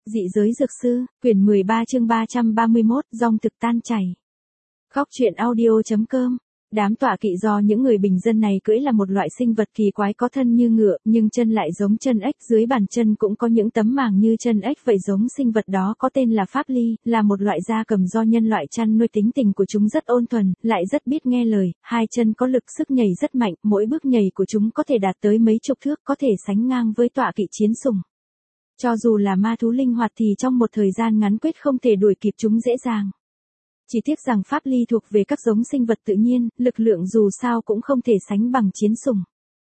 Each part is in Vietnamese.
Dị giới dược sư, quyển 13 chương 331, dòng thực tan chảy. Góc truyện audio.com. Đám tọa kỵ do những người bình dân này cưỡi là một loại sinh vật kỳ quái có thân như ngựa, nhưng chân lại giống chân ếch, dưới bàn chân cũng có những tấm màng như chân ếch vậy. Giống sinh vật đó có tên là Pháp Ly, là một loại gia cầm do nhân loại chăn nuôi. Tính tình của chúng rất ôn thuần, lại rất biết nghe lời, hai chân có lực sức nhảy rất mạnh, mỗi bước nhảy của chúng có thể đạt tới mấy chục thước, có thể sánh ngang với tọa kỵ chiến sủng. Cho dù là ma thú linh hoạt thì trong một thời gian ngắn quyết không thể đuổi kịp chúng dễ dàng. Chỉ tiếc rằng Pháp Ly thuộc về các giống sinh vật tự nhiên, lực lượng dù sao cũng không thể sánh bằng chiến sủng.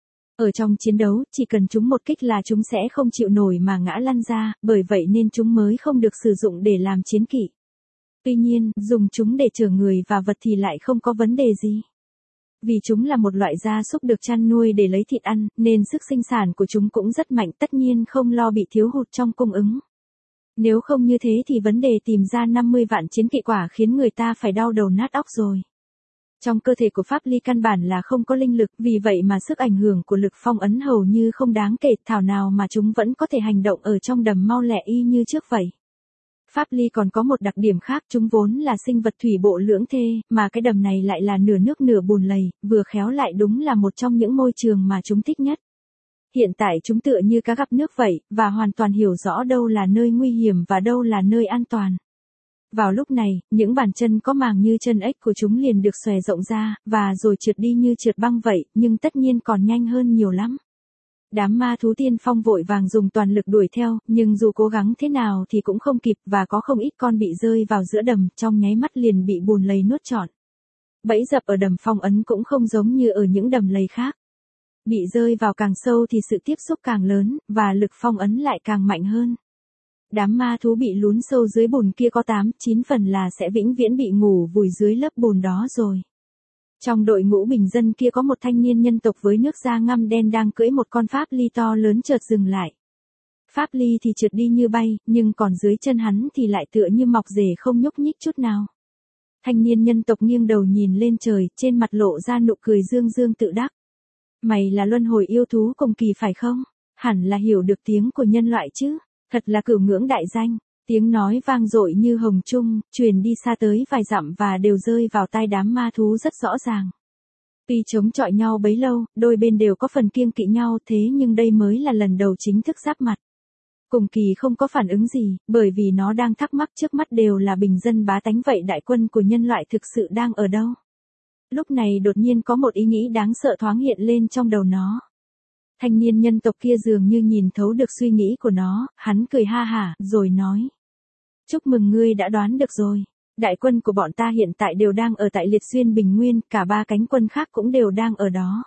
Ở trong chiến đấu, chỉ cần chúng một kích là chúng sẽ không chịu nổi mà ngã lăn ra, bởi vậy nên chúng mới không được sử dụng để làm chiến kỵ. Tuy nhiên, dùng chúng để chở người và vật thì lại không có vấn đề gì. Vì chúng là một loại gia súc được chăn nuôi để lấy thịt ăn, nên sức sinh sản của chúng cũng rất mạnh, tất nhiên không lo bị thiếu hụt trong cung ứng. Nếu không như thế thì vấn đề tìm ra 50 vạn chiến kỵ quả khiến người ta phải đau đầu nát óc rồi. Trong cơ thể của Pháp Ly căn bản là không có linh lực, vì vậy mà sức ảnh hưởng của lực phong ấn hầu như không đáng kể, thảo nào mà chúng vẫn có thể hành động ở trong đầm mau lẹ y như trước vậy. Pháp Ly còn có một đặc điểm khác, chúng vốn là sinh vật thủy bộ lưỡng thê, mà cái đầm này lại là nửa nước nửa bùn lầy, vừa khéo lại đúng là một trong những môi trường mà chúng thích nhất. Hiện tại chúng tựa như cá gặp nước vậy, và hoàn toàn hiểu rõ đâu là nơi nguy hiểm và đâu là nơi an toàn. Vào lúc này, những bàn chân có màng như chân ếch của chúng liền được xòe rộng ra, và rồi trượt đi như trượt băng vậy, nhưng tất nhiên còn nhanh hơn nhiều lắm. Đám ma thú tiên phong vội vàng dùng toàn lực đuổi theo, nhưng dù cố gắng thế nào thì cũng không kịp, và có không ít con bị rơi vào giữa đầm, trong nháy mắt liền bị bùn lầy nuốt trọn. Bẫy dập ở đầm phong ấn cũng không giống như ở những đầm lầy khác. Bị rơi vào càng sâu thì sự tiếp xúc càng lớn, và lực phong ấn lại càng mạnh hơn. Đám ma thú bị lún sâu dưới bùn kia có 8-9 phần là sẽ vĩnh viễn bị ngủ vùi dưới lớp bùn đó rồi. Trong đội ngũ bình dân kia có một thanh niên nhân tộc với nước da ngăm đen đang cưỡi một con Pháp Ly to lớn chợt dừng lại. Pháp Ly thì trượt đi như bay, nhưng còn dưới chân hắn thì lại tựa như mọc rễ không nhúc nhích chút nào. Thanh niên nhân tộc nghiêng đầu nhìn lên trời, trên mặt lộ ra nụ cười dương dương tự đắc. Mày là luân hồi yêu thú cùng kỳ phải không? Hẳn là hiểu được tiếng của nhân loại chứ, thật là cửu ngưỡng đại danh. Tiếng nói vang dội như hồng trung, truyền đi xa tới vài dặm và đều rơi vào tai đám ma thú rất rõ ràng. Tuy chống chọi nhau bấy lâu, đôi bên đều có phần kiêng kỵ nhau, thế nhưng đây mới là lần đầu chính thức giáp mặt. Cùng kỳ không có phản ứng gì, bởi vì nó đang thắc mắc trước mắt đều là bình dân bá tánh vậy, đại quân của nhân loại thực sự đang ở đâu? Lúc này đột nhiên có một ý nghĩ đáng sợ thoáng hiện lên trong đầu nó. Thanh niên nhân tộc kia dường như nhìn thấu được suy nghĩ của nó, hắn cười ha hả, rồi nói. Chúc mừng ngươi đã đoán được rồi. Đại quân của bọn ta hiện tại đều đang ở tại Liệt Xuyên Bình Nguyên, cả 3 cánh quân khác cũng đều đang ở đó.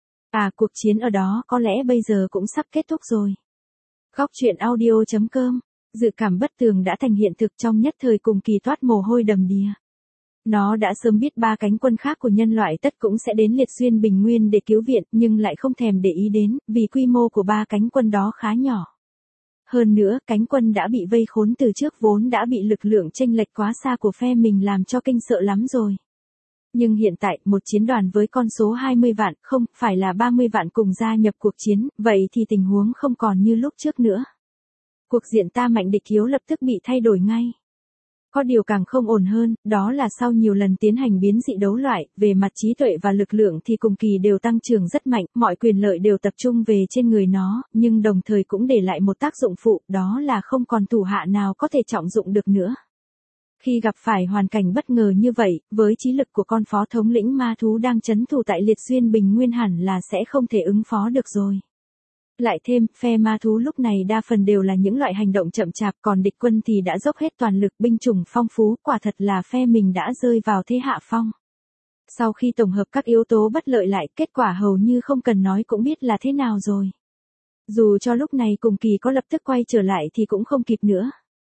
Cuộc chiến ở đó có lẽ bây giờ cũng sắp kết thúc rồi. Góc truyện audio.com. Dự cảm bất tường đã thành hiện thực, trong nhất thời cùng kỳ toát mồ hôi đầm đìa. Nó đã sớm biết 3 cánh quân khác của nhân loại tất cũng sẽ đến Liệt Xuyên Bình Nguyên để cứu viện, nhưng lại không thèm để ý đến, vì quy mô của 3 cánh quân đó khá nhỏ. Hơn nữa, cánh quân đã bị vây khốn từ trước vốn đã bị lực lượng chênh lệch quá xa của phe mình làm cho kinh sợ lắm rồi. Nhưng hiện tại, một chiến đoàn với con số 20 vạn, không phải là 30 vạn cùng gia nhập cuộc chiến, vậy thì tình huống không còn như lúc trước nữa. Cuộc diện ta mạnh địch yếu lập tức bị thay đổi ngay. Có điều càng không ổn hơn, đó là sau nhiều lần tiến hành biến dị đấu loại, về mặt trí tuệ và lực lượng thì cùng kỳ đều tăng trưởng rất mạnh, mọi quyền lợi đều tập trung về trên người nó, nhưng đồng thời cũng để lại một tác dụng phụ, đó là không còn thủ hạ nào có thể trọng dụng được nữa. Khi gặp phải hoàn cảnh bất ngờ như vậy, với trí lực của con phó thống lĩnh ma thú đang trấn thủ tại Liệt Xuyên Bình Nguyên hẳn là sẽ không thể ứng phó được rồi. Lại thêm, phe ma thú lúc này đa phần đều là những loại hành động chậm chạp, còn địch quân thì đã dốc hết toàn lực, binh chủng phong phú, quả thật là phe mình đã rơi vào thế hạ phong. Sau khi tổng hợp các yếu tố bất lợi lại, kết quả hầu như không cần nói cũng biết là thế nào rồi. Dù cho lúc này cùng kỳ có lập tức quay trở lại thì cũng không kịp nữa.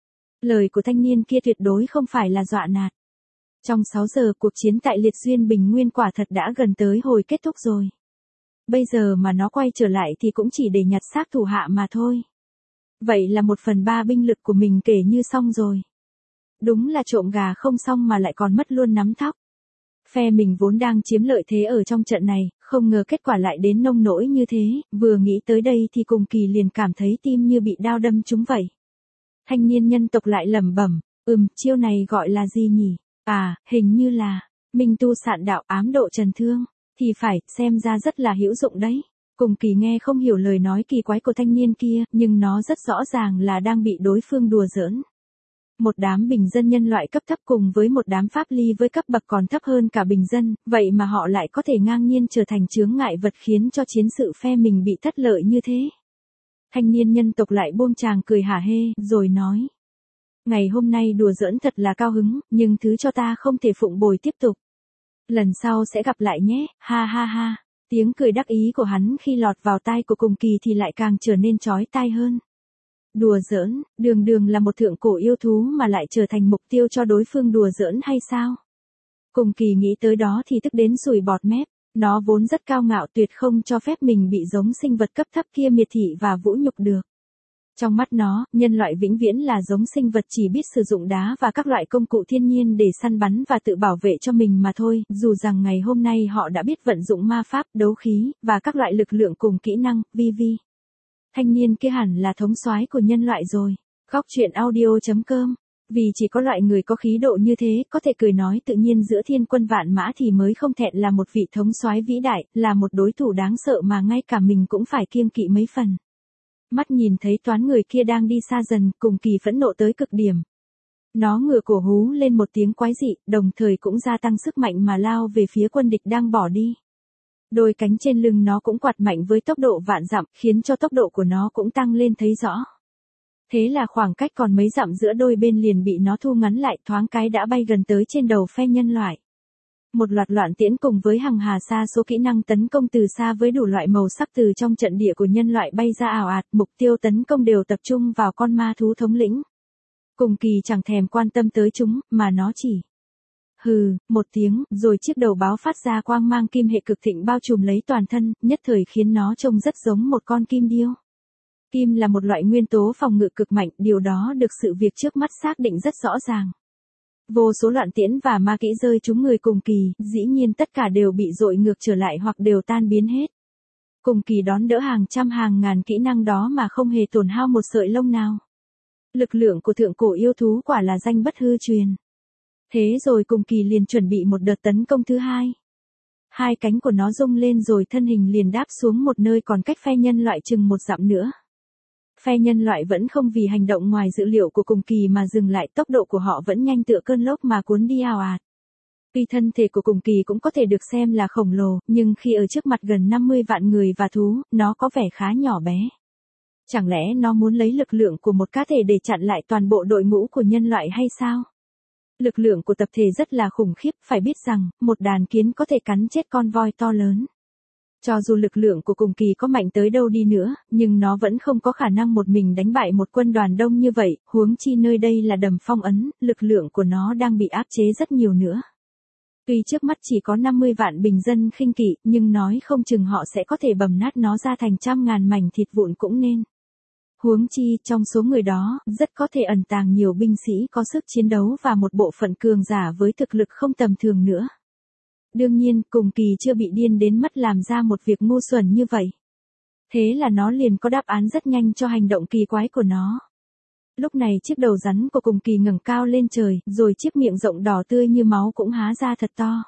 Lời của thanh niên kia tuyệt đối không phải là dọa nạt. Trong 6 giờ cuộc chiến tại Liệt Xuyên Bình Nguyên quả thật đã gần tới hồi kết thúc rồi. Bây giờ mà nó quay trở lại thì cũng chỉ để nhặt xác thủ hạ mà thôi. Vậy là 1/3 binh lực của mình kể như xong rồi. Đúng là trộm gà không xong mà lại còn mất luôn nắm thóc. Phe mình vốn đang chiếm lợi thế ở trong trận này, không ngờ kết quả lại đến nông nỗi như thế, vừa nghĩ tới đây thì cùng kỳ liền cảm thấy tim như bị đao đâm trúng vậy. Thanh niên nhân tộc lại lẩm bẩm, chiêu này gọi là gì nhỉ? À, hình như là, minh tu sạn đạo ám độ trần thương. Thì phải, xem ra rất là hữu dụng đấy. Cùng Kỳ nghe không hiểu lời nói kỳ quái của thanh niên kia, nhưng nó rất rõ ràng là đang bị đối phương đùa giỡn. Một đám bình dân nhân loại cấp thấp cùng với một đám pháp ly với cấp bậc còn thấp hơn cả bình dân, vậy mà họ lại có thể ngang nhiên trở thành chướng ngại vật khiến cho chiến sự phe mình bị thất lợi như thế. Thanh niên nhân tộc lại buông tràng cười hả hê, rồi nói. Ngày hôm nay đùa giỡn thật là cao hứng, nhưng thứ cho ta không thể phụng bồi tiếp tục. Lần sau sẽ gặp lại nhé, ha ha ha. Tiếng cười đắc ý của hắn khi lọt vào tai của Cùng Kỳ thì lại càng trở nên chói tai hơn. Đùa giỡn, đường đường là một thượng cổ yêu thú mà lại trở thành mục tiêu cho đối phương đùa giỡn hay sao? Cùng Kỳ nghĩ tới đó thì tức đến sùi bọt mép, nó vốn rất cao ngạo tuyệt không cho phép mình bị giống sinh vật cấp thấp kia miệt thị và vũ nhục được. Trong mắt nó, nhân loại vĩnh viễn là giống sinh vật chỉ biết sử dụng đá và các loại công cụ thiên nhiên để săn bắn và tự bảo vệ cho mình mà thôi, dù rằng ngày hôm nay họ đã biết vận dụng ma pháp, đấu khí, và các loại lực lượng cùng kỹ năng, vi. Thanh niên kia hẳn là thống soái của nhân loại rồi. Góc truyện audio.com. Vì chỉ có loại người có khí độ như thế, có thể cười nói tự nhiên giữa thiên quân vạn mã thì mới không thẹn là một vị thống soái vĩ đại, là một đối thủ đáng sợ mà ngay cả mình cũng phải kiêng kỵ mấy phần. Mắt nhìn thấy toán người kia đang đi xa dần, Cùng Kỳ phẫn nộ tới cực điểm. Nó ngửa cổ hú lên một tiếng quái dị, đồng thời cũng gia tăng sức mạnh mà lao về phía quân địch đang bỏ đi. Đôi cánh trên lưng nó cũng quạt mạnh với tốc độ vạn dặm, khiến cho tốc độ của nó cũng tăng lên thấy rõ. Thế là khoảng cách còn mấy dặm giữa đôi bên liền bị nó thu ngắn lại, thoáng cái đã bay gần tới trên đầu phe nhân loại. Một loạt loạn tiễn cùng với hằng hà sa số kỹ năng tấn công từ xa với đủ loại màu sắc từ trong trận địa của nhân loại bay ra ào ạt, mục tiêu tấn công đều tập trung vào con ma thú thống lĩnh. Cùng Kỳ chẳng thèm quan tâm tới chúng, mà nó chỉ hừ, một tiếng, rồi chiếc đầu báo phát ra quang mang kim hệ cực thịnh bao trùm lấy toàn thân, nhất thời khiến nó trông rất giống một con kim điêu. Kim là một loại nguyên tố phòng ngự cực mạnh, điều đó được sự việc trước mắt xác định rất rõ ràng. Vô số loạn tiễn và ma kỹ rơi trúng người Cùng Kỳ, dĩ nhiên tất cả đều bị dội ngược trở lại hoặc đều tan biến hết. Cùng Kỳ đón đỡ hàng trăm hàng ngàn kỹ năng đó mà không hề tổn hao một sợi lông nào. Lực lượng của thượng cổ yêu thú quả là danh bất hư truyền. Thế rồi Cùng Kỳ liền chuẩn bị một đợt tấn công thứ hai. Hai cánh của nó rung lên rồi thân hình liền đáp xuống một nơi còn cách phe nhân loại chừng một dặm nữa. Phe nhân loại vẫn không vì hành động ngoài dự liệu của Cùng Kỳ mà dừng lại, tốc độ của họ vẫn nhanh tựa cơn lốc mà cuốn đi ào ạt. Tuy thân thể của Cùng Kỳ cũng có thể được xem là khổng lồ, nhưng khi ở trước mặt gần 50 vạn người và thú, nó có vẻ khá nhỏ bé. Chẳng lẽ nó muốn lấy lực lượng của một cá thể để chặn lại toàn bộ đội ngũ của nhân loại hay sao? Lực lượng của tập thể rất là khủng khiếp, phải biết rằng, một đàn kiến có thể cắn chết con voi to lớn. Cho dù lực lượng của Cùng Kỳ có mạnh tới đâu đi nữa, nhưng nó vẫn không có khả năng một mình đánh bại một quân đoàn đông như vậy, huống chi nơi đây là Đầm Phong Ấn, lực lượng của nó đang bị áp chế rất nhiều nữa. Tuy trước mắt chỉ có 50 vạn bình dân khinh kỵ, nhưng nói không chừng họ sẽ có thể bầm nát nó ra thành trăm ngàn mảnh thịt vụn cũng nên. Huống chi, trong số người đó, rất có thể ẩn tàng nhiều binh sĩ có sức chiến đấu và một bộ phận cường giả với thực lực không tầm thường nữa. Đương nhiên, Cùng Kỳ chưa bị điên đến mất làm ra một việc ngu xuẩn như vậy. Thế là nó liền có đáp án rất nhanh cho hành động kỳ quái của nó. Lúc này chiếc đầu rắn của Cùng Kỳ ngẩng cao lên trời, rồi chiếc miệng rộng đỏ tươi như máu cũng há ra thật to.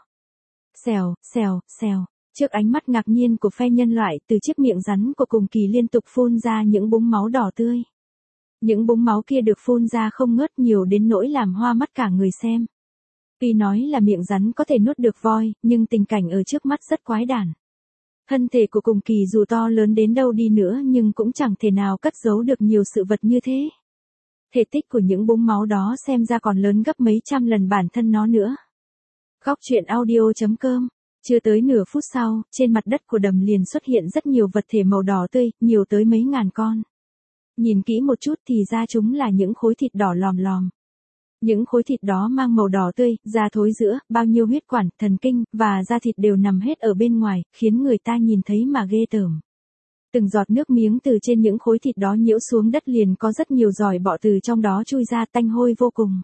Xèo, xèo, xèo. Trước ánh mắt ngạc nhiên của phe nhân loại, từ chiếc miệng rắn của Cùng Kỳ liên tục phun ra những búng máu đỏ tươi. Những búng máu kia được phun ra không ngớt, nhiều đến nỗi làm hoa mắt cả người xem. Tuy nói là miệng rắn có thể nuốt được voi, nhưng tình cảnh ở trước mắt rất quái đản. Thân thể của Cùng Kỳ dù to lớn đến đâu đi nữa nhưng cũng chẳng thể nào cất giấu được nhiều sự vật như thế. Thể tích của những búng máu đó xem ra còn lớn gấp mấy trăm lần bản thân nó nữa. Góc truyện audio.com. Chưa tới nửa phút sau, trên mặt đất của đầm liền xuất hiện rất nhiều vật thể màu đỏ tươi, nhiều tới mấy ngàn con. Nhìn kỹ một chút thì ra chúng là những khối thịt đỏ lòm lòm. Những khối thịt đó mang màu đỏ tươi, da thối rữa, bao nhiêu huyết quản, thần kinh, và da thịt đều nằm hết ở bên ngoài, khiến người ta nhìn thấy mà ghê tởm. Từng giọt nước miếng từ trên những khối thịt đó nhiễu xuống đất liền có rất nhiều giòi bọ từ trong đó chui ra, tanh hôi vô cùng.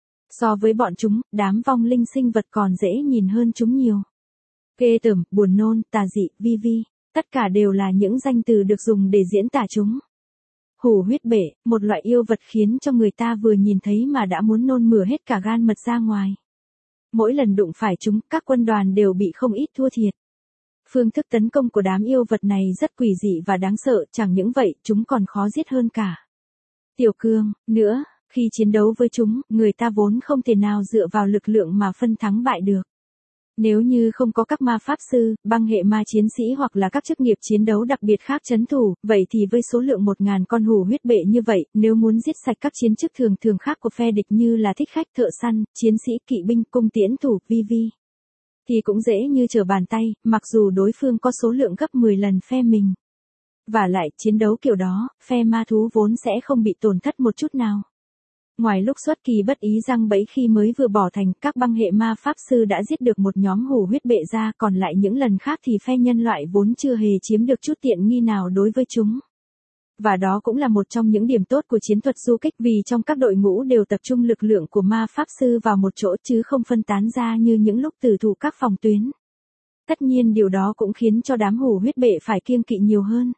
So với bọn chúng, đám vong linh sinh vật còn dễ nhìn hơn chúng nhiều. Ghê tởm, buồn nôn, tà dị, vi, tất cả đều là những danh từ được dùng để diễn tả chúng. Hủ huyết bệ, một loại yêu vật khiến cho người ta vừa nhìn thấy mà đã muốn nôn mửa hết cả gan mật ra ngoài. Mỗi lần đụng phải chúng, các quân đoàn đều bị không ít thua thiệt. Phương thức tấn công của đám yêu vật này rất quỷ dị và đáng sợ, chẳng những vậy, chúng còn khó giết hơn cả. Tiểu Cương, nữa, khi chiến đấu với chúng, người ta vốn không thể nào dựa vào lực lượng mà phân thắng bại được. Nếu như không có các ma pháp sư, băng hệ ma chiến sĩ hoặc là các chức nghiệp chiến đấu đặc biệt khác trấn thủ, vậy thì với số lượng 1000 con hủ huyết bệ như vậy, nếu muốn giết sạch các chiến chức thường khác của phe địch như là thích khách, thợ săn, chiến sĩ, kỵ binh, cung tiễn thủ, vi, thì cũng dễ như trở bàn tay, mặc dù đối phương có số lượng gấp 10 lần phe mình. Và lại, chiến đấu kiểu đó, phe ma thú vốn sẽ không bị tổn thất một chút nào. Ngoài lúc xuất kỳ bất ý răng bẫy khi mới vừa bỏ thành, các băng hệ ma pháp sư đã giết được một nhóm hủ huyết bệ ra, còn lại những lần khác thì phe nhân loại vốn chưa hề chiếm được chút tiện nghi nào đối với chúng. Và đó cũng là một trong những điểm tốt của chiến thuật du kích, vì trong các đội ngũ đều tập trung lực lượng của ma pháp sư vào một chỗ chứ không phân tán ra như những lúc tử thủ các phòng tuyến. Tất nhiên điều đó cũng khiến cho đám hủ huyết bệ phải kiêng kỵ nhiều hơn.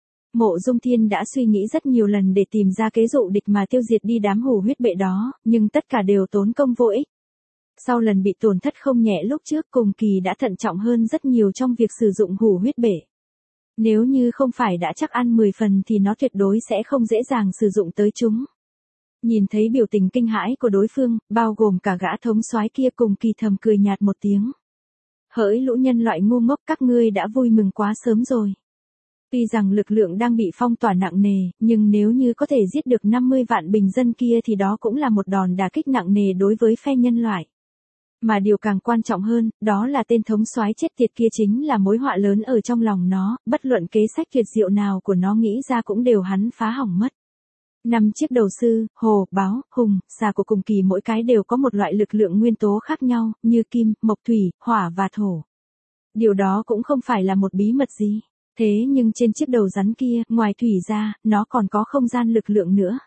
Mộ Dung Thiên đã suy nghĩ rất nhiều lần để tìm ra kế dụ địch mà tiêu diệt đi đám hủ huyết bệ đó, nhưng tất cả đều tốn công vô ích. Sau lần bị tổn thất không nhẹ lúc trước, Cùng Kỳ đã thận trọng hơn rất nhiều trong việc sử dụng hủ huyết bệ. Nếu như không phải đã chắc ăn 10 phần thì nó tuyệt đối sẽ không dễ dàng sử dụng tới chúng. Nhìn thấy biểu tình kinh hãi của đối phương, bao gồm cả gã thống soái kia, Cùng Kỳ thầm cười nhạt một tiếng. Hỡi lũ nhân loại ngu ngốc, các ngươi đã vui mừng quá sớm rồi. Tuy rằng lực lượng đang bị phong tỏa nặng nề, nhưng nếu như có thể giết được 50 vạn bình dân kia thì đó cũng là một đòn đả kích nặng nề đối với phe nhân loại. Mà điều càng quan trọng hơn, đó là tên thống soái chết tiệt kia chính là mối họa lớn ở trong lòng nó, bất luận kế sách tuyệt diệu nào của nó nghĩ ra cũng đều hắn phá hỏng mất. 5 chiếc đầu sư, hồ, báo, hùng, xà của Cùng Kỳ mỗi cái đều có một loại lực lượng nguyên tố khác nhau, như kim, mộc, thủy, hỏa và thổ. Điều đó cũng không phải là một bí mật gì. Thế nhưng trên chiếc đầu rắn kia, ngoài thủy ra, nó còn có không gian lực lượng nữa.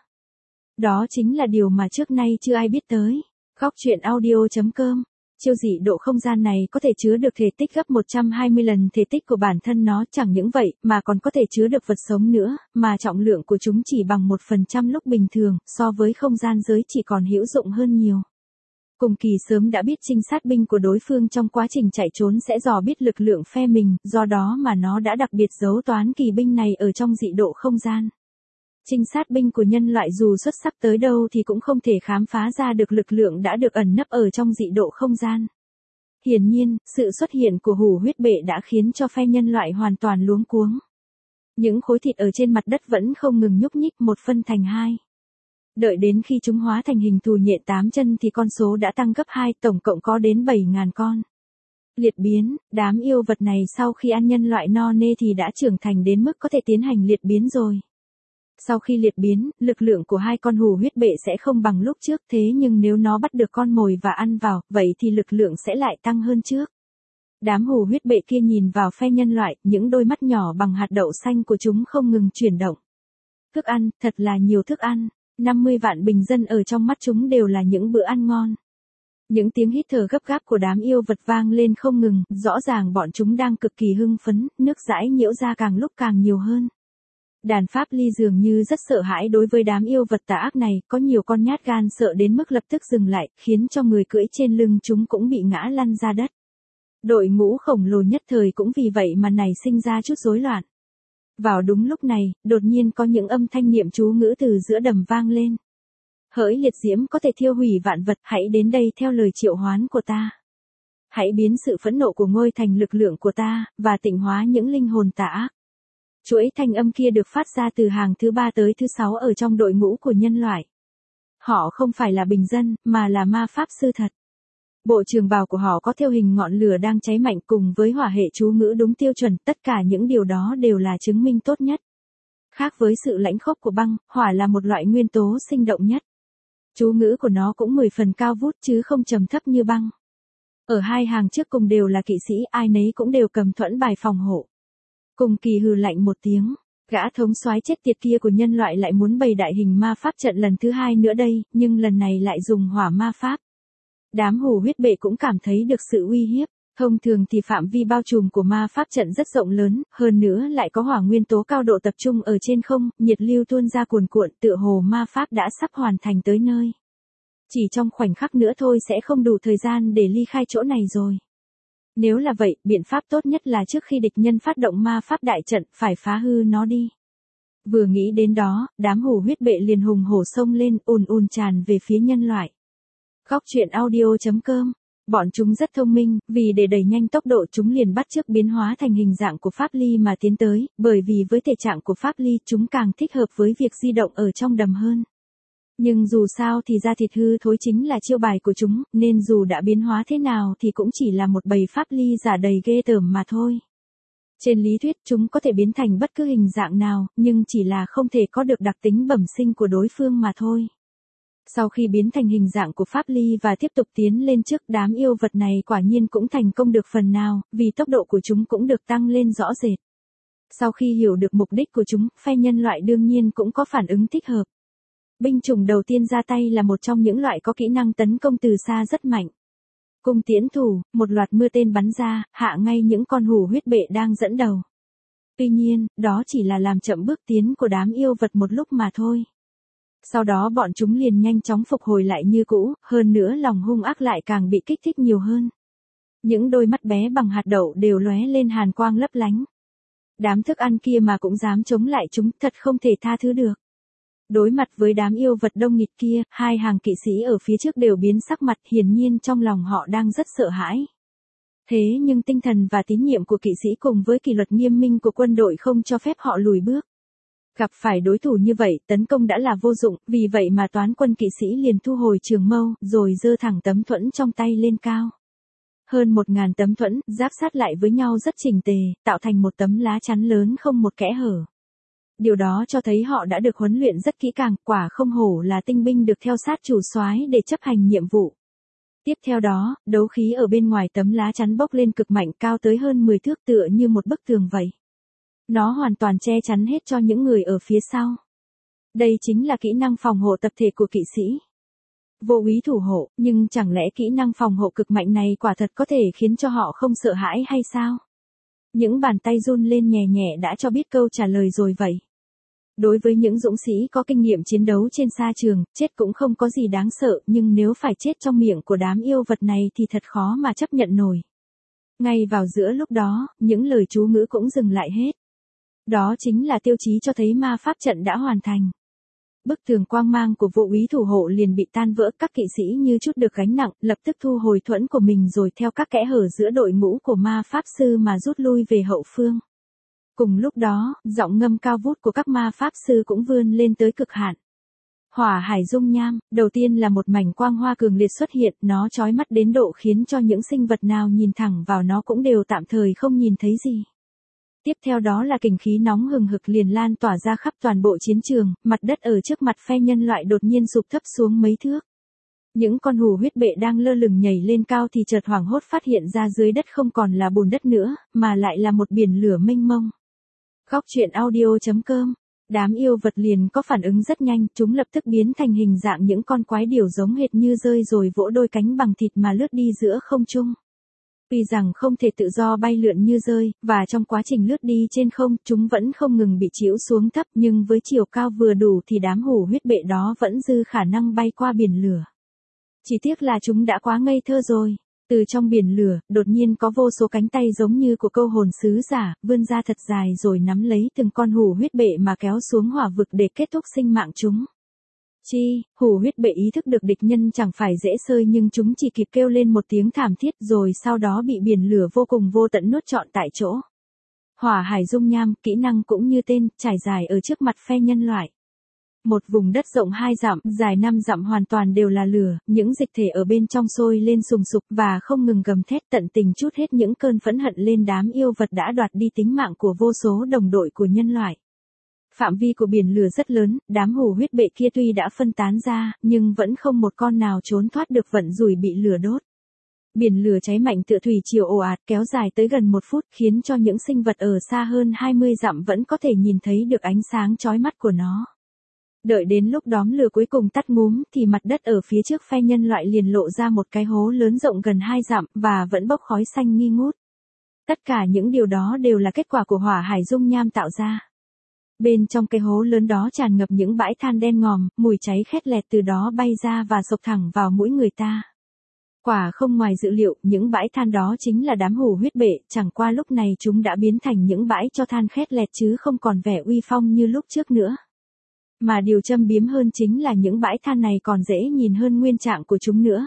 Đó chính là điều mà trước nay chưa ai biết tới. Góc truyện audio.com. Chiêu dị độ không gian này có thể chứa được thể tích gấp 120 lần thể tích của bản thân nó, chẳng những vậy, mà còn có thể chứa được vật sống nữa, mà trọng lượng của chúng chỉ bằng 1% lúc bình thường, so với không gian giới chỉ còn hữu dụng hơn nhiều. Cùng Kỳ sớm đã biết trinh sát binh của đối phương trong quá trình chạy trốn sẽ dò biết lực lượng phe mình, do đó mà nó đã đặc biệt giấu toán kỳ binh này ở trong dị độ không gian. Trinh sát binh của nhân loại dù xuất sắc tới đâu thì cũng không thể khám phá ra được lực lượng đã được ẩn nấp ở trong dị độ không gian. Hiển nhiên, sự xuất hiện của hủ huyết bệ đã khiến cho phe nhân loại hoàn toàn luống cuống. Những khối thịt ở trên mặt đất vẫn không ngừng nhúc nhích, một phân thành hai. Đợi đến khi chúng hóa thành hình thù nhện 8 chân thì con số đã tăng gấp 2, tổng cộng có đến 7.000 con. Liệt biến, đám yêu vật này sau khi ăn nhân loại no nê thì đã trưởng thành đến mức có thể tiến hành liệt biến rồi. Sau khi liệt biến, lực lượng của hai con hủ huyết bệ sẽ không bằng lúc trước, thế nhưng nếu nó bắt được con mồi và ăn vào, vậy thì lực lượng sẽ lại tăng hơn trước. Đám hủ huyết bệ kia nhìn vào phe nhân loại, những đôi mắt nhỏ bằng hạt đậu xanh của chúng không ngừng chuyển động. Thức ăn, thật là nhiều thức ăn. 50 vạn bình dân ở trong mắt chúng đều là những bữa ăn ngon. Những tiếng hít thở gấp gáp của đám yêu vật vang lên không ngừng, rõ ràng bọn chúng đang cực kỳ hưng phấn, nước dãi nhiễu ra càng lúc càng nhiều hơn. Đàn Pháp Ly dường như rất sợ hãi đối với đám yêu vật tà ác này, có nhiều con nhát gan sợ đến mức lập tức dừng lại, khiến cho người cưỡi trên lưng chúng cũng bị ngã lăn ra đất. Đội ngũ khổng lồ nhất thời cũng vì vậy mà nảy sinh ra chút rối loạn. Vào đúng lúc này, đột nhiên có những âm thanh niệm chú ngữ từ giữa đầm vang lên. Hỡi liệt diễm có thể thiêu hủy vạn vật, hãy đến đây theo lời triệu hoán của ta. Hãy biến sự phẫn nộ của ngôi thành lực lượng của ta, và tịnh hóa những linh hồn tà ác. Chuỗi thanh âm kia được phát ra từ hàng thứ 3 tới thứ 6 ở trong đội ngũ của nhân loại. Họ không phải là bình dân, mà là ma pháp sư thật. Bộ trường bào của họ có thêu hình ngọn lửa đang cháy mạnh cùng với hỏa hệ chú ngữ đúng tiêu chuẩn, tất cả những điều đó đều là chứng minh tốt nhất. Khác với sự lãnh khốc của băng, hỏa là một loại nguyên tố sinh động nhất. Chú ngữ của nó cũng 10 phần cao vút chứ không trầm thấp như băng. Ở hai hàng trước cùng đều là kỵ sĩ, ai nấy cũng đều cầm thuẫn bài phòng hộ. Cùng Kỳ hừ lạnh một tiếng, gã thống soái chết tiệt kia của nhân loại lại muốn bày đại hình ma pháp trận lần thứ 2 nữa đây, nhưng lần này lại dùng hỏa ma pháp. Đám hủ huyết bệ cũng cảm thấy được sự uy hiếp. Thông thường thì phạm vi bao trùm của ma pháp trận rất rộng lớn, hơn nữa lại có hỏa nguyên tố cao độ tập trung ở trên không, nhiệt lưu tuôn ra cuồn cuộn, tựa hồ ma pháp đã sắp hoàn thành tới nơi. Chỉ trong khoảnh khắc nữa thôi sẽ không đủ thời gian để ly khai chỗ này rồi. Nếu là vậy, biện pháp tốt nhất là trước khi địch nhân phát động ma pháp đại trận, phải phá hư nó đi. Vừa nghĩ đến đó, đám hổ huyết bệ liền hùng hổ xông lên, ùn ùn tràn về phía nhân loại. Góc truyện audio.com. Bọn chúng rất thông minh, vì để đẩy nhanh tốc độ chúng liền bắt chước biến hóa thành hình dạng của Pháp Ly mà tiến tới, bởi vì với thể trạng của Pháp Ly chúng càng thích hợp với việc di động ở trong đầm hơn. Nhưng dù sao thì da thịt hư thối chính là chiêu bài của chúng, nên dù đã biến hóa thế nào thì cũng chỉ là một bầy Pháp Ly giả đầy ghê tởm mà thôi. Trên lý thuyết chúng có thể biến thành bất cứ hình dạng nào, nhưng chỉ là không thể có được đặc tính bẩm sinh của đối phương mà thôi. Sau khi biến thành hình dạng của Pháp Ly và tiếp tục tiến lên trước, đám yêu vật này quả nhiên cũng thành công được phần nào, vì tốc độ của chúng cũng được tăng lên rõ rệt. Sau khi hiểu được mục đích của chúng, phe nhân loại đương nhiên cũng có phản ứng thích hợp. Binh chủng đầu tiên ra tay là một trong những loại có kỹ năng tấn công từ xa rất mạnh. Cung tiễn thủ, một loạt mưa tên bắn ra, hạ ngay những con hổ huyết bệ đang dẫn đầu. Tuy nhiên, đó chỉ là làm chậm bước tiến của đám yêu vật một lúc mà thôi. Sau đó bọn chúng liền nhanh chóng phục hồi lại như cũ, hơn nữa lòng hung ác lại càng bị kích thích nhiều hơn. Những đôi mắt bé bằng hạt đậu đều lóe lên hàn quang lấp lánh. Đám thức ăn kia mà cũng dám chống lại chúng, thật không thể tha thứ được. Đối mặt với đám yêu vật đông nghịt kia, hai hàng kỵ sĩ ở phía trước đều biến sắc mặt, hiển nhiên trong lòng họ đang rất sợ hãi. Thế nhưng tinh thần và tín nhiệm của kỵ sĩ cùng với kỷ luật nghiêm minh của quân đội không cho phép họ lùi bước. Gặp phải đối thủ như vậy, tấn công đã là vô dụng, vì vậy mà toán quân kỵ sĩ liền thu hồi trường mâu, rồi giơ thẳng tấm thuẫn trong tay lên cao. Hơn 1000 tấm thuẫn, giáp sát lại với nhau rất chỉnh tề, tạo thành một tấm lá chắn lớn không một kẽ hở. Điều đó cho thấy họ đã được huấn luyện rất kỹ càng, quả không hổ là tinh binh được theo sát chủ soái để chấp hành nhiệm vụ. Tiếp theo đó, đấu khí ở bên ngoài tấm lá chắn bốc lên cực mạnh, cao tới hơn 10 thước, tựa như một bức tường vậy. Nó hoàn toàn che chắn hết cho những người ở phía sau. Đây chính là kỹ năng phòng hộ tập thể của kỵ sĩ. Vô úy thủ hộ, nhưng chẳng lẽ kỹ năng phòng hộ cực mạnh này quả thật có thể khiến cho họ không sợ hãi hay sao? Những bàn tay run lên nhẹ nhẹ đã cho biết câu trả lời rồi vậy. Đối với những dũng sĩ có kinh nghiệm chiến đấu trên sa trường, chết cũng không có gì đáng sợ, nhưng nếu phải chết trong miệng của đám yêu vật này thì thật khó mà chấp nhận nổi. Ngay vào giữa lúc đó, những lời chú ngữ cũng dừng lại hết. Đó chính là tiêu chí cho thấy ma pháp trận đã hoàn thành. Bức tường quang mang của vô úy thủ hộ liền bị tan vỡ, các kỵ sĩ như chút được gánh nặng, lập tức thu hồi thuẫn của mình rồi theo các kẽ hở giữa đội ngũ của ma pháp sư mà rút lui về hậu phương. Cùng lúc đó, giọng ngâm cao vút của các ma pháp sư cũng vươn lên tới cực hạn. Hỏa hải dung nham, đầu tiên là một mảnh quang hoa cường liệt xuất hiện, nó chói mắt đến độ khiến cho những sinh vật nào nhìn thẳng vào nó cũng đều tạm thời không nhìn thấy gì. Tiếp theo đó là kình khí nóng hừng hực liền lan tỏa ra khắp toàn bộ chiến trường, mặt đất ở trước mặt phe nhân loại đột nhiên sụp thấp xuống mấy thước. Những con hổ huyết bệ đang lơ lửng nhảy lên cao thì chợt hoảng hốt phát hiện ra dưới đất không còn là bùn đất nữa, mà lại là một biển lửa mênh mông. Góc truyện audio.com. Đám yêu vật liền có phản ứng rất nhanh, chúng lập tức biến thành hình dạng những con quái điểu giống hệt như rơi rồi vỗ đôi cánh bằng thịt mà lướt đi giữa không trung. Tuy rằng không thể tự do bay lượn như rơi, và trong quá trình lướt đi trên không, chúng vẫn không ngừng bị trĩu xuống thấp, nhưng với chiều cao vừa đủ thì đám hổ huyết bệ đó vẫn dư khả năng bay qua biển lửa. Chỉ tiếc là chúng đã quá ngây thơ rồi. Từ trong biển lửa, đột nhiên có vô số cánh tay giống như của câu hồn sứ giả, vươn ra thật dài rồi nắm lấy từng con hổ huyết bệ mà kéo xuống hỏa vực để kết thúc sinh mạng chúng. Hổ huyết bệ ý thức được địch nhân chẳng phải dễ sơi nhưng chúng chỉ kịp kêu lên một tiếng thảm thiết rồi sau đó bị biển lửa vô cùng vô tận nuốt trọn tại chỗ. Hỏa hải dung nham, kỹ năng cũng như tên, trải dài ở trước mặt phe nhân loại. Một vùng đất rộng 2 dặm, dài 5 dặm hoàn toàn đều là lửa, những dịch thể ở bên trong sôi lên sùng sục và không ngừng gầm thét tận tình trút hết những cơn phẫn hận lên đám yêu vật đã đoạt đi tính mạng của vô số đồng đội của nhân loại. Phạm vi của biển lửa rất lớn, đám hổ huyết bệ kia tuy đã phân tán ra, nhưng vẫn không một con nào trốn thoát được vận rủi bị lửa đốt. Biển lửa cháy mạnh tựa thủy triều ồ ạt kéo dài tới gần 1 phút khiến cho những sinh vật ở xa hơn 20 dặm vẫn có thể nhìn thấy được ánh sáng chói mắt của nó. Đợi đến lúc đóm lửa cuối cùng tắt ngúm thì mặt đất ở phía trước phe nhân loại liền lộ ra một cái hố lớn rộng gần 2 dặm và vẫn bốc khói xanh nghi ngút. Tất cả những điều đó đều là kết quả của hỏa hải dung nham tạo ra. Bên trong cái hố lớn đó tràn ngập những bãi than đen ngòm, mùi cháy khét lẹt từ đó bay ra và xộc thẳng vào mũi người ta. Quả không ngoài dự liệu, những bãi than đó chính là đám hủ huyết bệ, chẳng qua lúc này chúng đã biến thành những bãi cho than khét lẹt chứ không còn vẻ uy phong như lúc trước nữa. Mà điều châm biếm hơn chính là những bãi than này còn dễ nhìn hơn nguyên trạng của chúng nữa.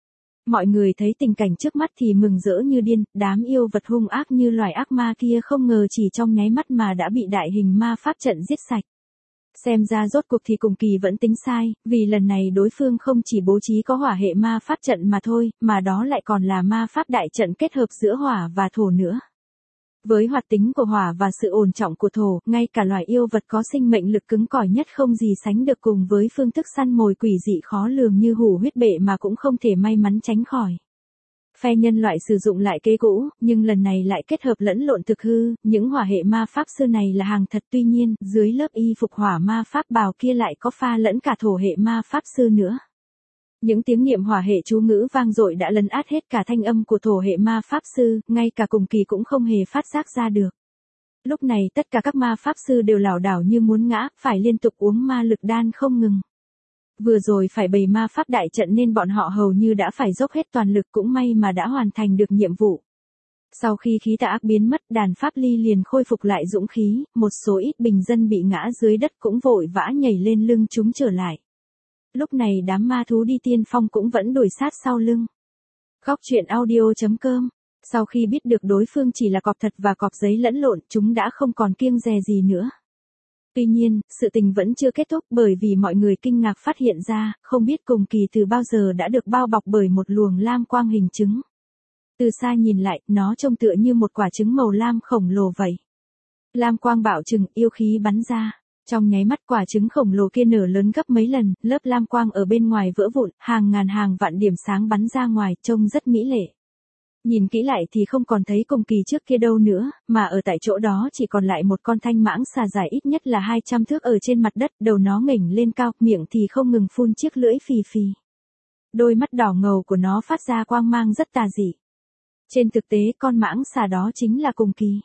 Mọi người thấy tình cảnh trước mắt thì mừng rỡ như điên, đám yêu vật hung ác như loài ác ma kia không ngờ chỉ trong nháy mắt mà đã bị đại hình ma pháp trận giết sạch. Xem ra rốt cuộc thì Cùng Kỳ vẫn tính sai, vì lần này đối phương không chỉ bố trí có hỏa hệ ma pháp trận mà thôi, mà đó lại còn là ma pháp đại trận kết hợp giữa hỏa và thổ nữa. Với hoạt tính của hỏa và sự ổn trọng của thổ, ngay cả loài yêu vật có sinh mệnh lực cứng cỏi nhất không gì sánh được cùng với phương thức săn mồi quỷ dị khó lường như hủ huyết bệ mà cũng không thể may mắn tránh khỏi. Phe nhân loại sử dụng lại kế cũ, nhưng lần này lại kết hợp lẫn lộn thực hư, những hỏa hệ ma pháp sư này là hàng thật, tuy nhiên, dưới lớp y phục hỏa ma pháp bào kia lại có pha lẫn cả thổ hệ ma pháp sư nữa. Những tiếng niệm hỏa hệ chú ngữ vang dội đã lấn át hết cả thanh âm của thổ hệ ma pháp sư, ngay cả Cùng Kỳ cũng không hề phát giác ra được. Lúc này tất cả các ma pháp sư đều lảo đảo như muốn ngã, phải liên tục uống ma lực đan không ngừng. Vừa rồi phải bày ma pháp đại trận nên bọn họ hầu như đã phải dốc hết toàn lực, cũng may mà đã hoàn thành được nhiệm vụ. Sau khi khí tà ác biến mất, đàn pháp ly liền khôi phục lại dũng khí, một số ít bình dân bị ngã dưới đất cũng vội vã nhảy lên lưng chúng trở lại. Lúc này đám ma thú đi tiên phong cũng vẫn đuổi sát sau lưng. Góc truyện audio.com. Sau khi biết được đối phương chỉ là cọp thật và cọp giấy lẫn lộn, chúng đã không còn kiêng dè gì nữa. Tuy nhiên, sự tình vẫn chưa kết thúc bởi vì mọi người kinh ngạc phát hiện ra, không biết Cùng Kỳ từ bao giờ đã được bao bọc bởi một luồng lam quang hình trứng. Từ xa nhìn lại, nó trông tựa như một quả trứng màu lam khổng lồ vậy. Lam quang bạo trừng, yêu khí bắn ra. Trong nháy mắt quả trứng khổng lồ kia nở lớn gấp mấy lần, lớp lam quang ở bên ngoài vỡ vụn, hàng ngàn hàng vạn điểm sáng bắn ra ngoài, trông rất mỹ lệ. Nhìn kỹ lại thì không còn thấy Cùng Kỳ trước kia đâu nữa, mà ở tại chỗ đó chỉ còn lại một con thanh mãng xà dài ít nhất là 200 thước ở trên mặt đất, đầu nó nghềnh lên cao, miệng thì không ngừng phun chiếc lưỡi phì phì. Đôi mắt đỏ ngầu của nó phát ra quang mang rất tà dị. Trên thực tế con mãng xà đó chính là Cùng Kỳ.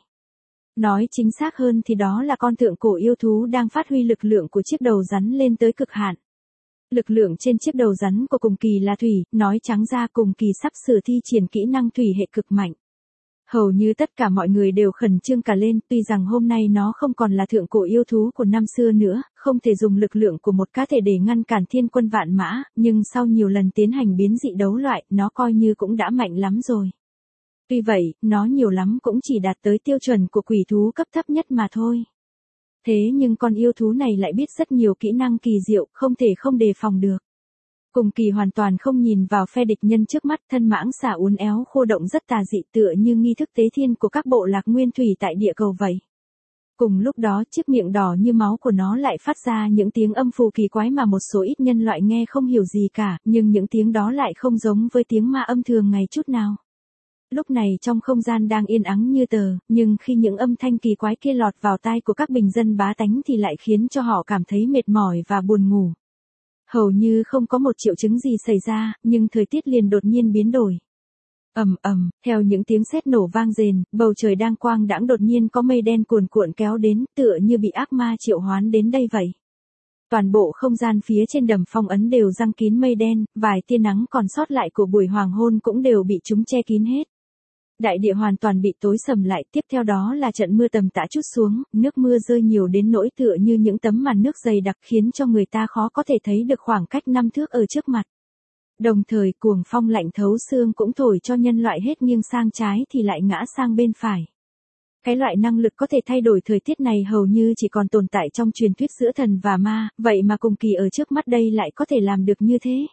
Nói chính xác hơn thì đó là con thượng cổ yêu thú đang phát huy lực lượng của chiếc đầu rắn lên tới cực hạn. Lực lượng trên chiếc đầu rắn của Cùng Kỳ là thủy, nói trắng ra Cùng Kỳ sắp sửa thi triển kỹ năng thủy hệ cực mạnh. Hầu như tất cả mọi người đều khẩn trương cả lên, tuy rằng hôm nay nó không còn là thượng cổ yêu thú của năm xưa nữa, không thể dùng lực lượng của một cá thể để ngăn cản thiên quân vạn mã, nhưng sau nhiều lần tiến hành biến dị đấu loại, nó coi như cũng đã mạnh lắm rồi. Tuy vậy, nó nhiều lắm cũng chỉ đạt tới tiêu chuẩn của quỷ thú cấp thấp nhất mà thôi. Thế nhưng con yêu thú này lại biết rất nhiều kỹ năng kỳ diệu, không thể không đề phòng được. Cùng Kỳ hoàn toàn không nhìn vào phe địch nhân trước mắt, thân mãng xà uốn éo khô động rất tà dị tựa như nghi thức tế thiên của các bộ lạc nguyên thủy tại địa cầu vậy. Cùng lúc đó chiếc miệng đỏ như máu của nó lại phát ra những tiếng âm phù kỳ quái mà một số ít nhân loại nghe không hiểu gì cả, nhưng những tiếng đó lại không giống với tiếng ma âm thường ngày chút nào. Lúc này trong không gian đang yên ắng như tờ, nhưng khi những âm thanh kỳ quái kia lọt vào tai của các bình dân bá tánh thì lại khiến cho họ cảm thấy mệt mỏi và buồn ngủ. Hầu như không có một triệu chứng gì xảy ra, nhưng thời tiết liền đột nhiên biến đổi. Ầm ầm, theo những tiếng sét nổ vang rền, bầu trời đang quang đãng đột nhiên có mây đen cuồn cuộn kéo đến, tựa như bị ác ma triệu hoán đến đây vậy. Toàn bộ không gian phía trên đầm phong ấn đều giăng kín mây đen, vài tia nắng còn sót lại của buổi hoàng hôn cũng đều bị chúng che kín hết. Đại địa hoàn toàn bị tối sầm lại, tiếp theo đó là trận mưa tầm tã trút xuống, nước mưa rơi nhiều đến nỗi tựa như những tấm màn nước dày đặc khiến cho người ta khó có thể thấy được khoảng cách 5 thước ở trước mặt. Đồng thời cuồng phong lạnh thấu xương cũng thổi cho nhân loại hết nghiêng sang trái thì lại ngã sang bên phải. Cái loại năng lực có thể thay đổi thời tiết này hầu như chỉ còn tồn tại trong truyền thuyết giữa thần và ma, vậy mà Cùng Kỳ ở trước mắt đây lại có thể làm được như thế.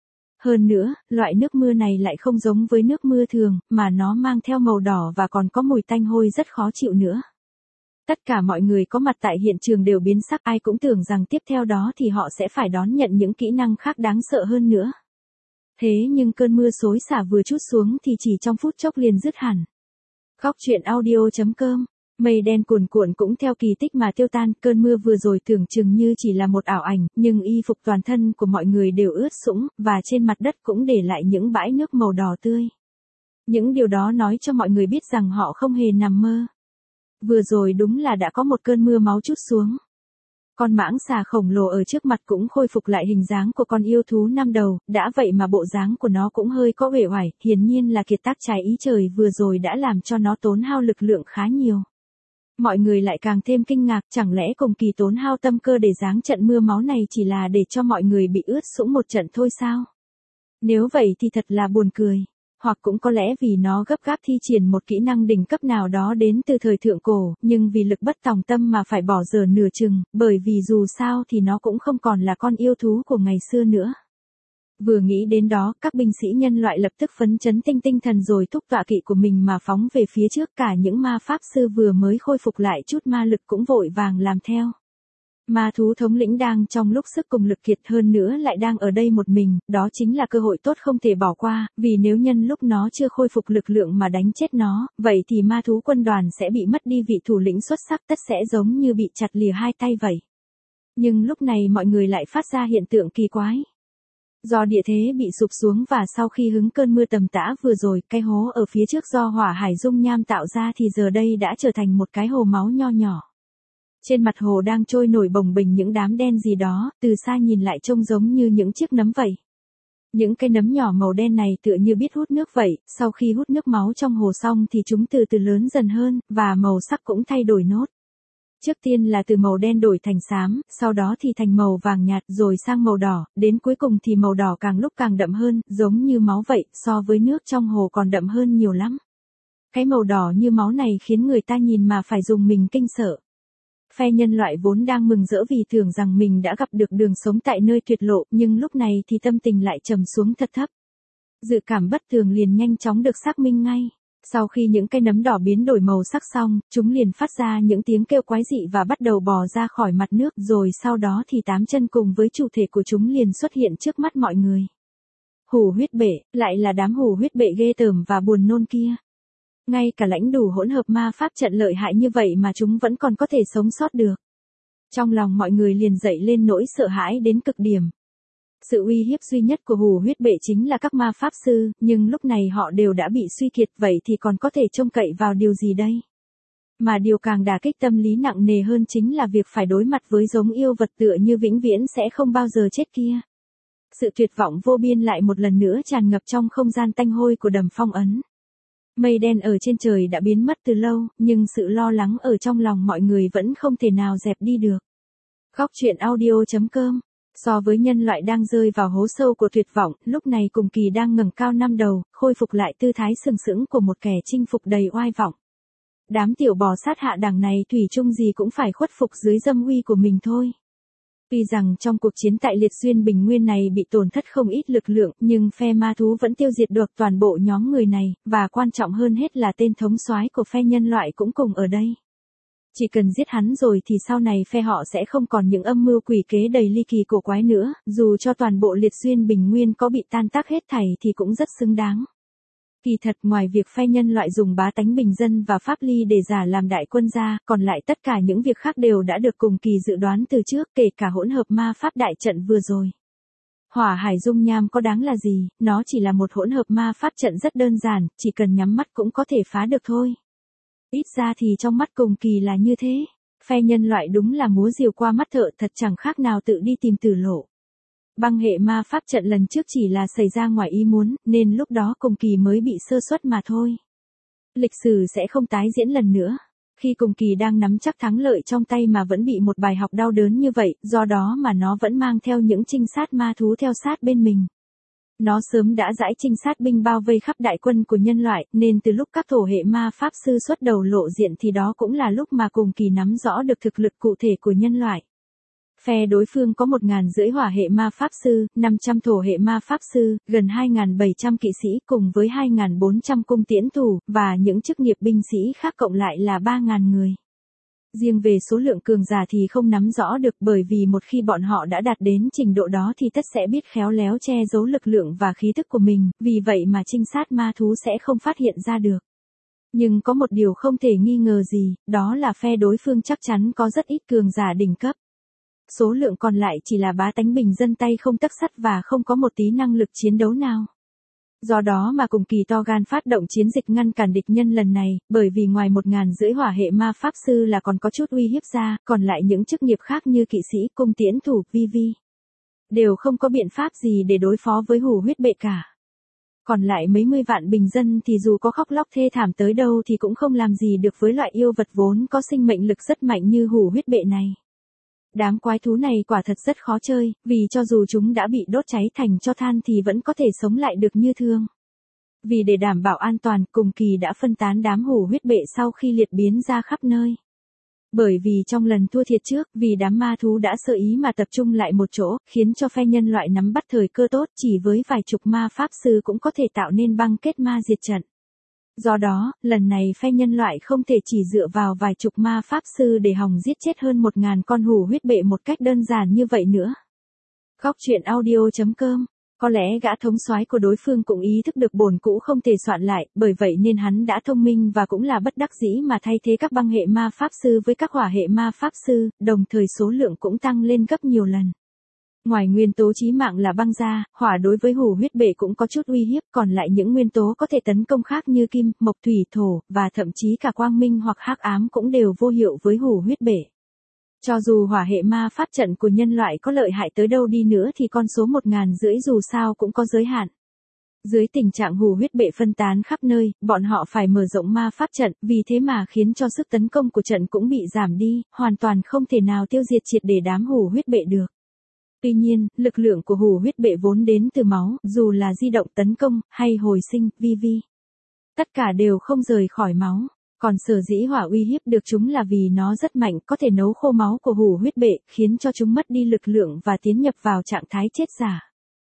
Hơn nữa, loại nước mưa này lại không giống với nước mưa thường, mà nó mang theo màu đỏ và còn có mùi tanh hôi rất khó chịu nữa. Tất cả mọi người có mặt tại hiện trường đều biến sắc, ai cũng tưởng rằng tiếp theo đó thì họ sẽ phải đón nhận những kỹ năng khác đáng sợ hơn nữa. Thế nhưng cơn mưa xối xả vừa trút xuống thì chỉ trong phút chốc liền dứt hẳn. Góc truyện audio.com Mây đen cuồn cuộn cũng theo kỳ tích mà tiêu tan, cơn mưa vừa rồi tưởng chừng như chỉ là một ảo ảnh, nhưng y phục toàn thân của mọi người đều ướt sũng, và trên mặt đất cũng để lại những bãi nước màu đỏ tươi. Những điều đó nói cho mọi người biết rằng họ không hề nằm mơ. Vừa rồi đúng là đã có một cơn mưa máu trút xuống. Con mãng xà khổng lồ ở trước mặt cũng khôi phục lại hình dáng của con yêu thú 5 đầu, đã vậy mà bộ dáng của nó cũng hơi có uể oải, hiển nhiên là kiệt tác trái ý trời vừa rồi đã làm cho nó tốn hao lực lượng khá nhiều. Mọi người lại càng thêm kinh ngạc, chẳng lẽ cùng kỳ tốn hao tâm cơ để giáng trận mưa máu này chỉ là để cho mọi người bị ướt sũng một trận thôi sao? Nếu vậy thì thật là buồn cười. Hoặc cũng có lẽ vì nó gấp gáp thi triển một kỹ năng đỉnh cấp nào đó đến từ thời thượng cổ, nhưng vì lực bất tòng tâm mà phải bỏ dở nửa chừng, bởi vì dù sao thì nó cũng không còn là con yêu thú của ngày xưa nữa. Vừa nghĩ đến đó, các binh sĩ nhân loại lập tức phấn chấn tinh thần rồi thúc tọa kỵ của mình mà phóng về phía trước, cả những ma pháp sư vừa mới khôi phục lại chút ma lực cũng vội vàng làm theo. Ma thú thống lĩnh đang trong lúc sức cùng lực kiệt hơn nữa lại đang ở đây một mình, đó chính là cơ hội tốt không thể bỏ qua, vì nếu nhân lúc nó chưa khôi phục lực lượng mà đánh chết nó, vậy thì ma thú quân đoàn sẽ bị mất đi vị thủ lĩnh xuất sắc, tất sẽ giống như bị chặt lìa hai tay vậy. Nhưng lúc này mọi người lại phát ra hiện tượng kỳ quái. Do địa thế bị sụp xuống và sau khi hứng cơn mưa tầm tã vừa rồi, cái hố ở phía trước do hỏa hải dung nham tạo ra thì giờ đây đã trở thành một cái hồ máu nho nhỏ. Trên mặt hồ đang trôi nổi bồng bềnh những đám đen gì đó, từ xa nhìn lại trông giống như những chiếc nấm vậy. Những cái nấm nhỏ màu đen này tựa như biết hút nước vậy, sau khi hút nước máu trong hồ xong thì chúng từ từ lớn dần hơn, và màu sắc cũng thay đổi nốt. Trước tiên là từ màu đen đổi thành xám, sau đó thì thành màu vàng nhạt, rồi sang màu đỏ, đến cuối cùng thì màu đỏ càng lúc càng đậm hơn, giống như máu vậy, so với nước trong hồ còn đậm hơn nhiều lắm. Cái màu đỏ như máu này khiến người ta nhìn mà phải dùng mình kinh sợ. Phe nhân loại vốn đang mừng rỡ vì tưởng rằng mình đã gặp được đường sống tại nơi tuyệt lộ, nhưng lúc này thì tâm tình lại trầm xuống thật thấp. Dự cảm bất thường liền nhanh chóng được xác minh ngay. Sau khi những cái nấm đỏ biến đổi màu sắc xong, chúng liền phát ra những tiếng kêu quái dị và bắt đầu bò ra khỏi mặt nước, rồi sau đó thì 8 chân cùng với chủ thể của chúng liền xuất hiện trước mắt mọi người. Hủ huyết bệ, lại là đám hủ huyết bệ ghê tởm và buồn nôn kia. Ngay cả lãnh đủ hỗn hợp ma pháp trận lợi hại như vậy mà chúng vẫn còn có thể sống sót được. Trong lòng mọi người liền dậy lên nỗi sợ hãi đến cực điểm. Sự uy hiếp duy nhất của hủ huyết bệ chính là các ma pháp sư, nhưng lúc này họ đều đã bị suy kiệt, vậy thì còn có thể trông cậy vào điều gì đây? Mà điều càng đả kích tâm lý nặng nề hơn chính là việc phải đối mặt với giống yêu vật tựa như vĩnh viễn sẽ không bao giờ chết kia. Sự tuyệt vọng vô biên lại một lần nữa tràn ngập trong không gian tanh hôi của đầm phong ấn. Mây đen ở trên trời đã biến mất từ lâu, nhưng sự lo lắng ở trong lòng mọi người vẫn không thể nào dẹp đi được. Góc truyện audio.com. So với nhân loại đang rơi vào hố sâu của tuyệt vọng, lúc này cùng kỳ đang ngẩng cao 5 đầu, khôi phục lại tư thái sừng sững của một kẻ chinh phục đầy oai vọng. Đám tiểu bò sát hạ đẳng này thủy chung gì cũng phải khuất phục dưới dâm uy của mình thôi. Tuy rằng trong cuộc chiến tại Liệt Xuyên Bình Nguyên này bị tổn thất không ít lực lượng, nhưng phe ma thú vẫn tiêu diệt được toàn bộ nhóm người này, và quan trọng hơn hết là tên thống soái của phe nhân loại cũng cùng ở đây. Chỉ cần giết hắn rồi thì sau này phe họ sẽ không còn những âm mưu quỷ kế đầy ly kỳ cổ quái nữa, dù cho toàn bộ Liệt Xuyên Bình Nguyên có bị tan tác hết thảy thì cũng rất xứng đáng. Kỳ thật ngoài việc phe nhân loại dùng bá tánh bình dân và pháp ly để giả làm đại quân ra, còn lại tất cả những việc khác đều đã được cùng kỳ dự đoán từ trước, kể cả hỗn hợp ma pháp đại trận vừa rồi. Hỏa hải dung nham có đáng là gì, nó chỉ là một hỗn hợp ma pháp trận rất đơn giản, chỉ cần nhắm mắt cũng có thể phá được thôi. Ít ra thì trong mắt cùng kỳ là như thế. Phe nhân loại đúng là múa rìu qua mắt thợ, thật chẳng khác nào tự đi tìm tử lộ. Băng hệ ma pháp trận lần trước chỉ là xảy ra ngoài ý muốn, nên lúc đó cùng kỳ mới bị sơ suất mà thôi. Lịch sử sẽ không tái diễn lần nữa. Khi cùng kỳ đang nắm chắc thắng lợi trong tay mà vẫn bị một bài học đau đớn như vậy, do đó mà nó vẫn mang theo những trinh sát ma thú theo sát bên mình. Nó sớm đã dãi trinh sát binh bao vây khắp đại quân của nhân loại, nên từ lúc các thổ hệ ma pháp sư xuất đầu lộ diện thì đó cũng là lúc mà cùng kỳ nắm rõ được thực lực cụ thể của nhân loại. Phe đối phương có 1.500 hỏa hệ ma pháp sư, 500 thổ hệ ma pháp sư, gần 2.700 kỵ sĩ cùng với 2.400 cung tiễn thủ, và những chức nghiệp binh sĩ khác cộng lại là 3.000 người. Riêng về số lượng cường giả thì không nắm rõ được, bởi vì một khi bọn họ đã đạt đến trình độ đó thì tất sẽ biết khéo léo che giấu lực lượng và khí thức của mình, vì vậy mà trinh sát ma thú sẽ không phát hiện ra được. Nhưng có một điều không thể nghi ngờ gì, đó là phe đối phương chắc chắn có rất ít cường giả đỉnh cấp. Số lượng còn lại chỉ là bá tánh bình dân tay không tấc sắt và không có một tí năng lực chiến đấu nào. Do đó mà cùng kỳ to gan phát động chiến dịch ngăn cản địch nhân lần này, bởi vì ngoài 1.500 hỏa hệ ma pháp sư là còn có chút uy hiếp ra, còn lại những chức nghiệp khác như kỵ sĩ, cung tiễn thủ, vi đều không có biện pháp gì để đối phó với hủ huyết bệ cả. Còn lại mấy mươi vạn bình dân thì dù có khóc lóc thê thảm tới đâu thì cũng không làm gì được với loại yêu vật vốn có sinh mệnh lực rất mạnh như hủ huyết bệ này. Đám quái thú này quả thật rất khó chơi, vì cho dù chúng đã bị đốt cháy thành tro than thì vẫn có thể sống lại được như thường. Vì để đảm bảo an toàn, cùng kỳ đã phân tán đám hủ huyết bệ sau khi liệt biến ra khắp nơi. Bởi vì trong lần thua thiệt trước, vì đám ma thú đã sơ ý mà tập trung lại một chỗ, khiến cho phe nhân loại nắm bắt thời cơ tốt, chỉ với vài chục ma pháp sư cũng có thể tạo nên băng kết ma diệt trận. Do đó, lần này phe nhân loại không thể chỉ dựa vào vài chục ma pháp sư để hòng giết chết hơn 1.000 con hủ huyết bệ một cách đơn giản như vậy nữa. Góc truyện audio.com. Có lẽ gã thống soái của đối phương cũng ý thức được bổn cũ không thể soạn lại, bởi vậy nên hắn đã thông minh và cũng là bất đắc dĩ mà thay thế các băng hệ ma pháp sư với các hỏa hệ ma pháp sư, đồng thời số lượng cũng tăng lên gấp nhiều lần. Ngoài nguyên tố chí mạng là băng ra, hỏa đối với hủ huyết bệ cũng có chút uy hiếp, còn lại những nguyên tố có thể tấn công khác như kim, mộc, thủy, thổ, và thậm chí cả quang minh hoặc hắc ám cũng đều vô hiệu với hủ huyết bệ. Cho dù hỏa hệ ma pháp trận của nhân loại có lợi hại tới đâu đi nữa thì con số 1.500 dù sao cũng có giới hạn. Dưới tình trạng hủ huyết bệ phân tán khắp nơi, bọn họ phải mở rộng ma pháp trận, vì thế mà khiến cho sức tấn công của trận cũng bị giảm đi, hoàn toàn không thể nào tiêu diệt triệt để đám hủ huyết bệ được. Tuy nhiên, lực lượng của hủ huyết bệ vốn đến từ máu, dù là di động tấn công, hay hồi sinh, vi. Tất cả đều không rời khỏi máu. Còn sở dĩ hỏa uy hiếp được chúng là vì nó rất mạnh, có thể nấu khô máu của hủ huyết bệ, khiến cho chúng mất đi lực lượng và tiến nhập vào trạng thái chết giả.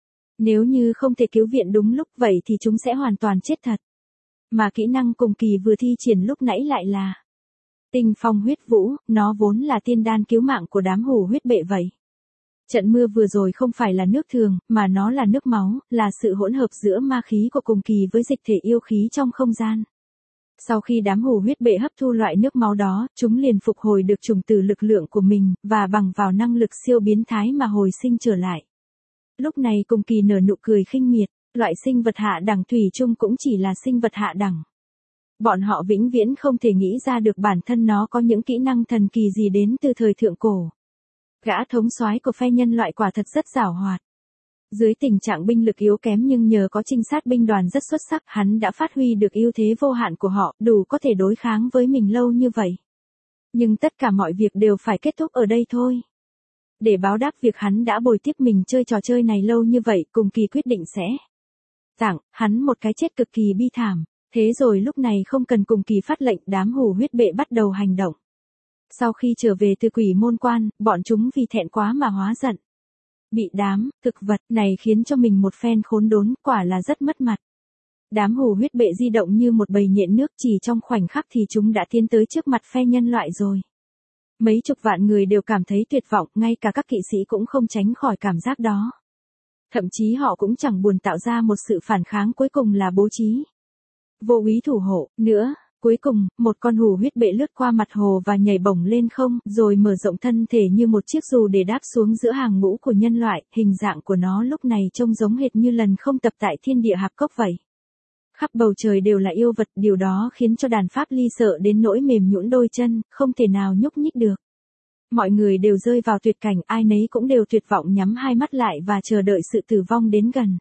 Nếu như không thể cứu viện đúng lúc vậy thì chúng sẽ hoàn toàn chết thật. Mà kỹ năng cùng kỳ vừa thi triển lúc nãy lại là Tinh Phong Huyết Vũ, nó vốn là tiên đan cứu mạng của đám hủ huyết bệ vậy. Trận mưa vừa rồi không phải là nước thường, mà nó là nước máu, là sự hỗn hợp giữa ma khí của cùng kỳ với dịch thể yêu khí trong không gian. Sau khi đám hủ huyết bệ hấp thu loại nước máu đó, chúng liền phục hồi được chủng tử lực lượng của mình, và bằng vào năng lực siêu biến thái mà hồi sinh trở lại. Lúc này cùng kỳ nở nụ cười khinh miệt, loại sinh vật hạ đẳng thủy chung cũng chỉ là sinh vật hạ đẳng. Bọn họ vĩnh viễn không thể nghĩ ra được bản thân nó có những kỹ năng thần kỳ gì đến từ thời thượng cổ. Gã thống soái của phe nhân loại quả thật rất giàu hoạt. Dưới tình trạng binh lực yếu kém nhưng nhờ có trinh sát binh đoàn rất xuất sắc, hắn đã phát huy được ưu thế vô hạn của họ, đủ có thể đối kháng với mình lâu như vậy. Nhưng tất cả mọi việc đều phải kết thúc ở đây thôi. Để báo đáp việc hắn đã bồi tiếp mình chơi trò chơi này lâu như vậy, cùng kỳ quyết định sẽ tặng hắn một cái chết cực kỳ bi thảm. Thế rồi lúc này không cần cùng kỳ phát lệnh, đám hủ huyết bệ bắt đầu hành động. Sau khi trở về từ quỷ môn quan, bọn chúng vì thẹn quá mà hóa giận. Bị đám thực vật này khiến cho mình một phen khốn đốn, quả là rất mất mặt. Đám hủ huyết bệ di động như một bầy nhện nước, chỉ trong khoảnh khắc thì chúng đã tiến tới trước mặt phe nhân loại rồi. Mấy chục vạn người đều cảm thấy tuyệt vọng, ngay cả các kỵ sĩ cũng không tránh khỏi cảm giác đó. Thậm chí họ cũng chẳng buồn tạo ra một sự phản kháng, cuối cùng là bố trí vô úy thủ hộ nữa. Cuối cùng, một con hủ huyết bệ lướt qua mặt hồ và nhảy bổng lên không, rồi mở rộng thân thể như một chiếc dù để đáp xuống giữa hàng ngũ của nhân loại, hình dạng của nó lúc này trông giống hệt như lần không tập tại thiên địa hạp cốc vậy. Khắp bầu trời đều là yêu vật, điều đó khiến cho đàn pháp ly sợ đến nỗi mềm nhũn đôi chân, không thể nào nhúc nhích được. Mọi người đều rơi vào tuyệt cảnh, ai nấy cũng đều tuyệt vọng nhắm hai mắt lại và chờ đợi sự tử vong đến gần.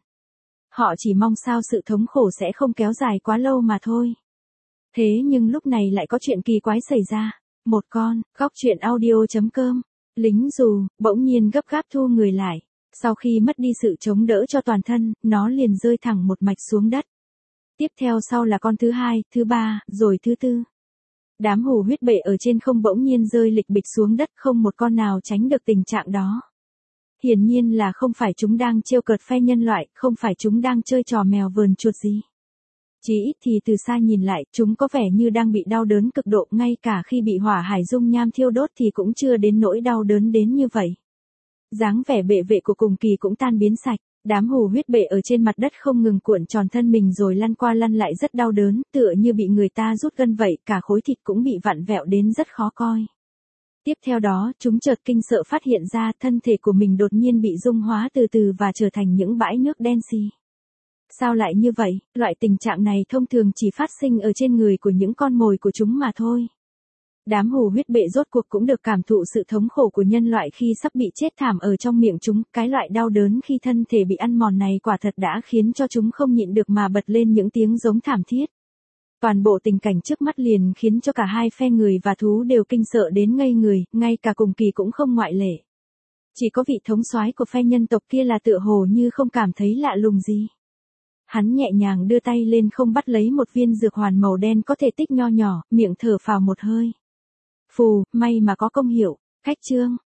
Họ chỉ mong sao sự thống khổ sẽ không kéo dài quá lâu mà thôi. Thế nhưng lúc này lại có chuyện kỳ quái xảy ra. Một con, góc truyện audio.com, lính dù, bỗng nhiên gấp gáp thu người lại. Sau khi mất đi sự chống đỡ cho toàn thân, nó liền rơi thẳng một mạch xuống đất. Tiếp theo sau là con thứ hai, thứ ba, rồi thứ tư. Đám hủ huyết bệ ở trên không bỗng nhiên rơi lịch bịch xuống đất, không một con nào tránh được tình trạng đó. Hiển nhiên là không phải chúng đang trêu cợt phe nhân loại, không phải chúng đang chơi trò mèo vờn chuột gì. Chỉ ít thì từ xa nhìn lại, chúng có vẻ như đang bị đau đớn cực độ, ngay cả khi bị hỏa hải dung nham thiêu đốt thì cũng chưa đến nỗi đau đớn đến như vậy. Dáng vẻ bệ vệ của cùng kỳ cũng tan biến sạch. Đám hù huyết bệ ở trên mặt đất không ngừng cuộn tròn thân mình rồi lăn qua lăn lại rất đau đớn, tựa như bị người ta rút gân vậy, cả khối thịt cũng bị vặn vẹo đến rất khó coi. Tiếp theo đó, chúng chợt kinh sợ phát hiện ra thân thể của mình đột nhiên bị dung hóa từ từ và trở thành những bãi nước đen xì. Sao lại như vậy? Loại tình trạng này thông thường chỉ phát sinh ở trên người của những con mồi của chúng mà thôi. Đám hù huyết bệ rốt cuộc cũng được cảm thụ sự thống khổ của nhân loại khi sắp bị chết thảm ở trong miệng chúng, cái loại đau đớn khi thân thể bị ăn mòn này quả thật đã khiến cho chúng không nhịn được mà bật lên những tiếng giống thảm thiết. Toàn bộ tình cảnh trước mắt liền khiến cho cả hai phe người và thú đều kinh sợ đến ngây người, ngay cả cùng kỳ cũng không ngoại lệ. Chỉ có vị thống soái của phe nhân tộc kia là tựa hồ như không cảm thấy lạ lùng gì. Hắn nhẹ nhàng đưa tay lên không bắt lấy một viên dược hoàn màu đen có thể tích nho nhỏ, miệng thở phào một hơi. Phù, may mà có công hiệu. Khách chương.